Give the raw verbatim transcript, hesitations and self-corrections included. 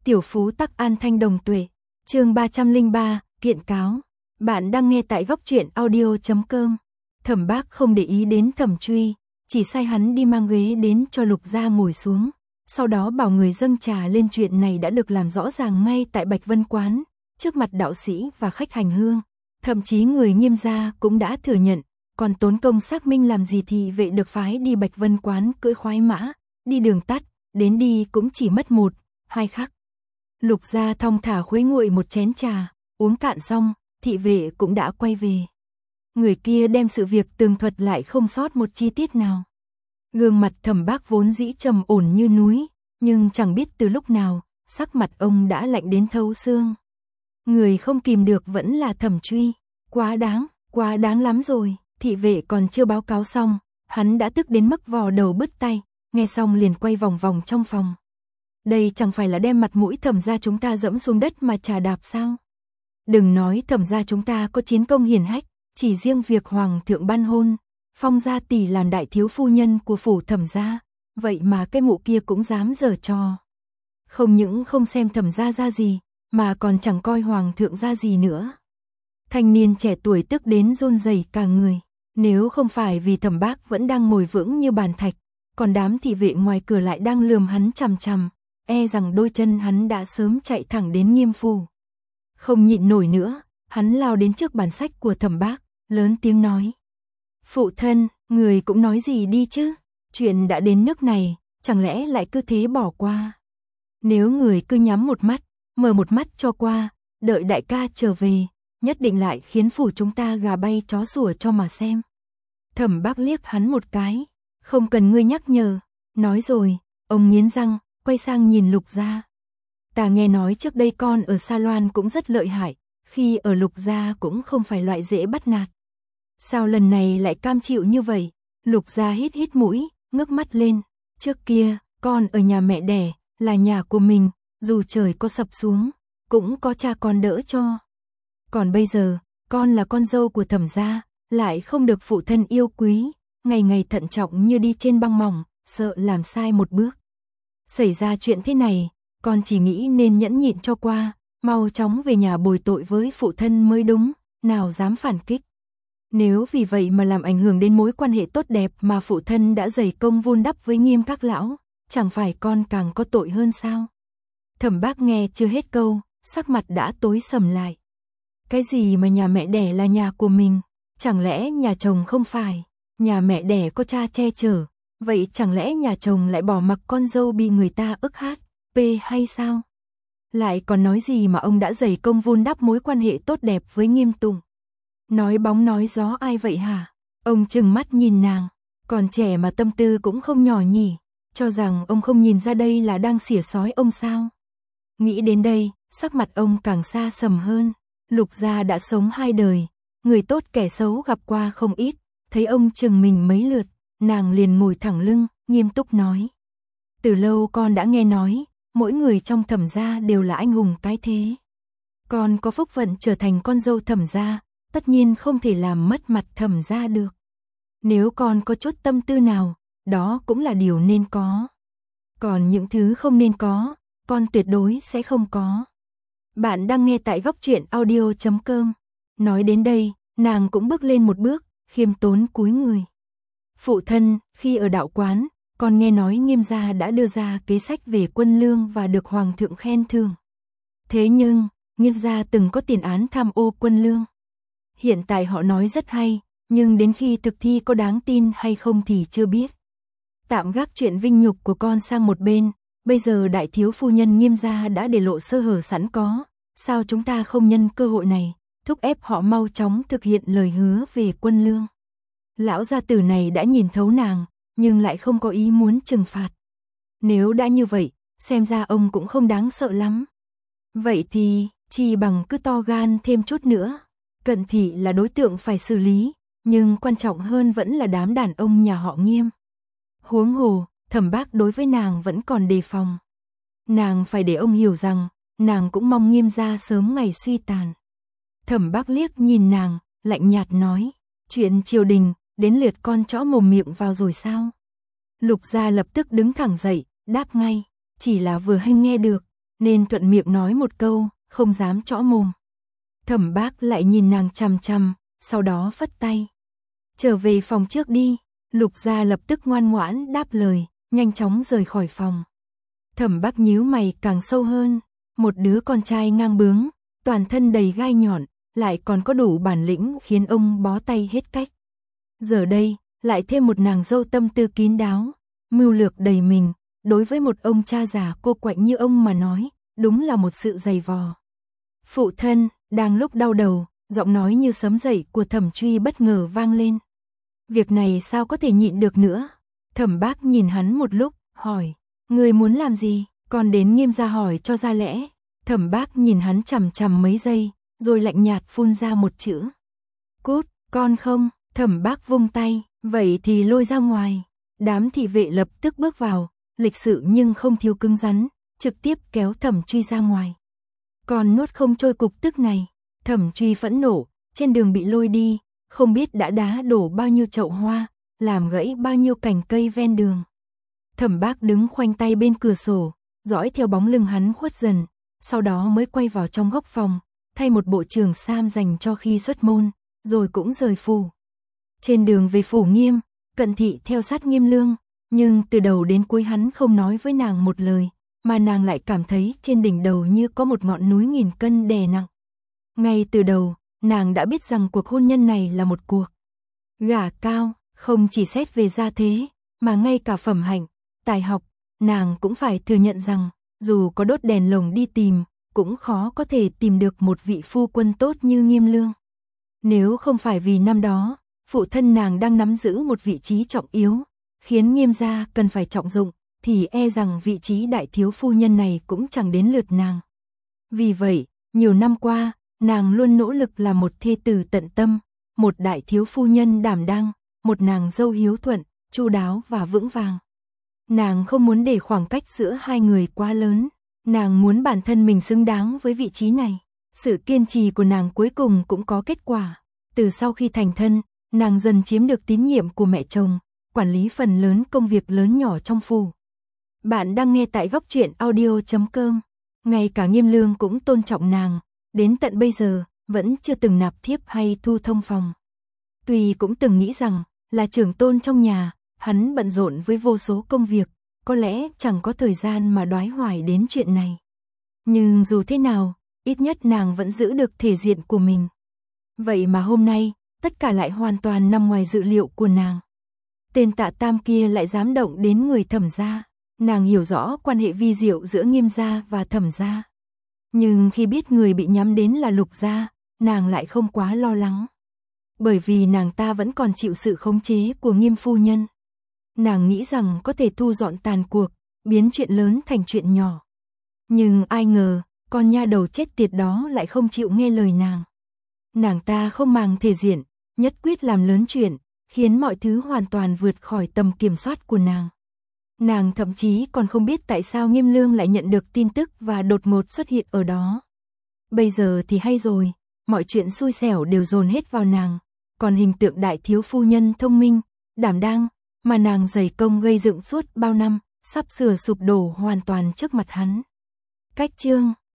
Tiểu phú tắc an thanh đồng tuệ. Chương ba trăm lẻ ba, kiện cáo. Bạn đang nghe tại góc truyện audio chấm com. Thẩm Bác không để ý đến Thẩm Truy, chỉ sai hắn đi mang ghế đến cho Lục Gia ngồi xuống, sau đó bảo người dâng trà lên. Chuyện này đã được làm rõ ràng ngay tại Bạch Vân quán, trước mặt đạo sĩ và khách hành hương, thậm chí người Nghiêm gia cũng đã thừa nhận, còn tốn công xác minh làm gì thì vệ được phái đi Bạch Vân quán cưỡi khoái mã, đi đường tắt, đến đi cũng chỉ mất một, hai khắc. Lục Gia thong thả khuấy nguội một chén trà, uống cạn xong, thị vệ cũng đã quay về. Người kia đem sự việc tường thuật lại không sót một chi tiết nào. Gương mặt Thẩm Bác vốn dĩ trầm ổn như núi, nhưng chẳng biết từ lúc nào, sắc mặt ông đã lạnh đến thấu xương. Người không kìm được vẫn là Thẩm Truy. Quá đáng, quá đáng lắm rồi. Thị vệ còn chưa báo cáo xong, hắn đã tức đến mức vò đầu bứt tay, nghe xong liền quay vòng vòng trong phòng. Đây chẳng phải là đem mặt mũi Thẩm gia chúng ta dẫm xuống đất mà trà đạp sao? Đừng nói Thẩm gia chúng ta có chiến công hiển hách, chỉ riêng việc hoàng thượng ban hôn, Phong gia tỷ làm đại thiếu phu nhân của phủ Thẩm gia, vậy mà cái mụ kia cũng dám giở trò. Không những không xem Thẩm gia ra gì, mà còn chẳng coi hoàng thượng ra gì nữa. Thanh niên trẻ tuổi tức đến run rẩy cả người, nếu không phải vì Thẩm Bác vẫn đang ngồi vững như bàn thạch, còn đám thị vệ ngoài cửa lại đang lườm hắn chằm chằm, e rằng đôi chân hắn đã sớm chạy thẳng đến Nghiêm phủ. Không nhịn nổi nữa, hắn lao đến trước bàn sách của Thẩm Bác, lớn tiếng nói: "Phụ thân, người cũng nói gì đi chứ, chuyện đã đến nước này, chẳng lẽ lại cứ thế bỏ qua? Nếu người cứ nhắm một mắt, mở một mắt cho qua, đợi đại ca trở về, nhất định lại khiến phủ chúng ta gà bay chó sủa cho mà xem." Thẩm Bác liếc hắn một cái: "Không cần ngươi nhắc nhở." Nói rồi, ông nghiến răng, quay sang nhìn Lục Gia. "Ta nghe nói trước đây con ở Sa Loan cũng rất lợi hại, khi ở Lục Gia cũng không phải loại dễ bắt nạt. Sao lần này lại cam chịu như vậy?" Lục Gia hít hít mũi, ngước mắt lên. "Trước kia, con ở nhà mẹ đẻ, là nhà của mình, dù trời có sập xuống, cũng có cha con đỡ cho. Còn bây giờ, con là con dâu của Thẩm gia, lại không được phụ thân yêu quý, ngày ngày thận trọng như đi trên băng mỏng, sợ làm sai một bước. Xảy ra chuyện thế này, con chỉ nghĩ nên nhẫn nhịn cho qua, mau chóng về nhà bồi tội với phụ thân mới đúng, nào dám phản kích. Nếu vì vậy mà làm ảnh hưởng đến mối quan hệ tốt đẹp mà phụ thân đã dày công vun đắp với Nghiêm các lão, chẳng phải con càng có tội hơn sao?" Thẩm Bác nghe chưa hết câu, sắc mặt đã tối sầm lại. Cái gì mà nhà mẹ đẻ là nhà của mình? Chẳng lẽ nhà chồng không phải? Nhà mẹ đẻ có cha che chở, vậy chẳng lẽ nhà chồng lại bỏ mặc con dâu bị người ta ức hát, pê hay sao? Lại còn nói gì mà ông đã dày công vun đắp mối quan hệ tốt đẹp với Nghiêm Tùng? Nói bóng nói gió ai vậy hả? Ông trừng mắt nhìn nàng, còn trẻ mà tâm tư cũng không nhỏ nhỉ, cho rằng ông không nhìn ra đây là đang xỉa xói ông sao? Nghĩ đến đây, sắc mặt ông càng xa sầm hơn. Lục Gia đã sống hai đời, người tốt kẻ xấu gặp qua không ít, thấy ông chừng mình mấy lượt, nàng liền ngồi thẳng lưng, nghiêm túc nói: "Từ lâu con đã nghe nói, mỗi người trong Thẩm gia đều là anh hùng cái thế. Con có phúc phận trở thành con dâu Thẩm gia, tất nhiên không thể làm mất mặt Thẩm gia được. Nếu con có chút tâm tư nào, đó cũng là điều nên có. Còn những thứ không nên có, con tuyệt đối sẽ không có." Bạn đang nghe tại góc truyện audio chấm com. Nói đến đây, nàng cũng bước lên một bước, khiêm tốn cúi người. "Phụ thân, khi ở đạo quán, con nghe nói Nghiêm gia đã đưa ra kế sách về quân lương và được hoàng thượng khen thưởng. Thế nhưng, Nghiêm gia từng có tiền án tham ô quân lương. Hiện tại họ nói rất hay, nhưng đến khi thực thi có đáng tin hay không thì chưa biết. Tạm gác chuyện vinh nhục của con sang một bên, bây giờ đại thiếu phu nhân Nghiêm gia đã để lộ sơ hở sẵn có, sao chúng ta không nhân cơ hội này, thúc ép họ mau chóng thực hiện lời hứa về quân lương?" Lão gia tử này đã nhìn thấu nàng, nhưng lại không có ý muốn trừng phạt. Nếu đã như vậy, xem ra ông cũng không đáng sợ lắm. Vậy thì, chỉ bằng cứ to gan thêm chút nữa. Cận thị là đối tượng phải xử lý, nhưng quan trọng hơn vẫn là đám đàn ông nhà họ Nghiêm. Huống hồ, Thẩm Bác đối với nàng vẫn còn đề phòng. Nàng phải để ông hiểu rằng, nàng cũng mong Nghiêm gia sớm ngày suy tàn. Thẩm Bác liếc nhìn nàng, lạnh nhạt nói: "Chuyện triều đình, đến lượt con chõ mồm miệng vào rồi sao?" Lục Gia lập tức đứng thẳng dậy, đáp ngay: "Chỉ là vừa hay nghe được, nên thuận miệng nói một câu, không dám trõ mồm. Thẩm Bác lại nhìn nàng chằm chằm, sau đó phất tay. Trở về phòng trước đi. Lục Gia lập tức ngoan ngoãn đáp lời, nhanh chóng rời khỏi phòng. Thẩm Bác nhíu mày càng sâu hơn, một đứa con trai ngang bướng, toàn thân đầy gai nhọn, lại còn có đủ bản lĩnh khiến ông bó tay hết cách. Giờ đây, lại thêm một nàng dâu tâm tư kín đáo, mưu lược đầy mình, đối với một ông cha già cô quạnh như ông mà nói, đúng là một sự dày vò. Phụ thân, đang lúc đau đầu, giọng nói như sấm dậy của Thẩm Truy bất ngờ vang lên. Việc này sao có thể nhịn được nữa? Thẩm Bác nhìn hắn một lúc, hỏi, người muốn làm gì? Con đến Nghiêm gia hỏi cho ra lẽ. Thẩm Bác nhìn hắn chằm chằm mấy giây, rồi lạnh nhạt phun ra một chữ. Cút, con không. Thẩm Bác vung tay, vậy thì lôi ra ngoài. Đám thị vệ lập tức bước vào, lịch sự nhưng không thiếu cứng rắn, trực tiếp kéo Thẩm Truy ra ngoài. Còn nuốt không trôi cục tức này. Thẩm Truy phẫn nộ, trên đường bị lôi đi, không biết đã đá đổ bao nhiêu chậu hoa, làm gãy bao nhiêu cành cây ven đường. Thẩm Bác đứng khoanh tay bên cửa sổ, dõi theo bóng lưng hắn khuất dần, sau đó mới quay vào trong góc phòng, thay một bộ trường sam dành cho khi xuất môn, rồi cũng rời phủ. Trên đường về phủ Nghiêm, Cận Thị theo sát Nghiêm Lương, nhưng từ đầu đến cuối hắn không nói với nàng một lời, mà nàng lại cảm thấy trên đỉnh đầu như có một ngọn núi nghìn cân đè nặng. Ngay từ đầu, nàng đã biết rằng cuộc hôn nhân này là một cuộc gả cao, không chỉ xét về gia thế, mà ngay cả phẩm hạnh, tài học, nàng cũng phải thừa nhận rằng, dù có đốt đèn lồng đi tìm, cũng khó có thể tìm được một vị phu quân tốt như Nghiêm Lương. Nếu không phải vì năm đó, phụ thân nàng đang nắm giữ một vị trí trọng yếu, khiến Nghiêm gia cần phải trọng dụng, thì e rằng vị trí đại thiếu phu nhân này cũng chẳng đến lượt nàng. Vì vậy, nhiều năm qua, nàng luôn nỗ lực là một thê tử tận tâm, một đại thiếu phu nhân đảm đang, một nàng dâu hiếu thuận, chu đáo và vững vàng. Nàng không muốn để khoảng cách giữa hai người quá lớn, nàng muốn bản thân mình xứng đáng với vị trí này. Sự kiên trì của nàng cuối cùng cũng có kết quả. Từ sau khi thành thân, nàng dần chiếm được tín nhiệm của mẹ chồng, quản lý phần lớn công việc lớn nhỏ trong phủ. Bạn đang nghe tại góc truyện audio chấm com. Ngay cả Nghiêm Lương cũng tôn trọng nàng, đến tận bây giờ, vẫn chưa từng nạp thiếp hay thu thông phòng. Tuy cũng từng nghĩ rằng, là trưởng tôn trong nhà, hắn bận rộn với vô số công việc, có lẽ chẳng có thời gian mà đoái hoài đến chuyện này. Nhưng dù thế nào, ít nhất nàng vẫn giữ được thể diện của mình. Vậy mà hôm nay, tất cả lại hoàn toàn nằm ngoài dự liệu của nàng. Tên Tạ Tam kia lại dám động đến người Thẩm gia. Nàng hiểu rõ quan hệ vi diệu giữa Nghiêm gia và Thẩm gia. Nhưng khi biết người bị nhắm đến là Lục gia, nàng lại không quá lo lắng. Bởi vì nàng ta vẫn còn chịu sự khống chế của Nghiêm phu nhân. Nàng nghĩ rằng có thể thu dọn tàn cuộc, biến chuyện lớn thành chuyện nhỏ. Nhưng ai ngờ, con nha đầu chết tiệt đó lại không chịu nghe lời nàng. Nàng ta không màng thể diện, nhất quyết làm lớn chuyện, khiến mọi thứ hoàn toàn vượt khỏi tầm kiểm soát của nàng. Nàng thậm chí còn không biết tại sao Nghiêm Lương lại nhận được tin tức và đột ngột xuất hiện ở đó. Bây giờ thì hay rồi, mọi chuyện xui xẻo đều dồn hết vào nàng, còn hình tượng đại thiếu phu nhân thông minh, đảm đang, mà nàng dày công gây dựng suốt bao năm, sắp sửa sụp đổ hoàn toàn trước mặt hắn. Cách chương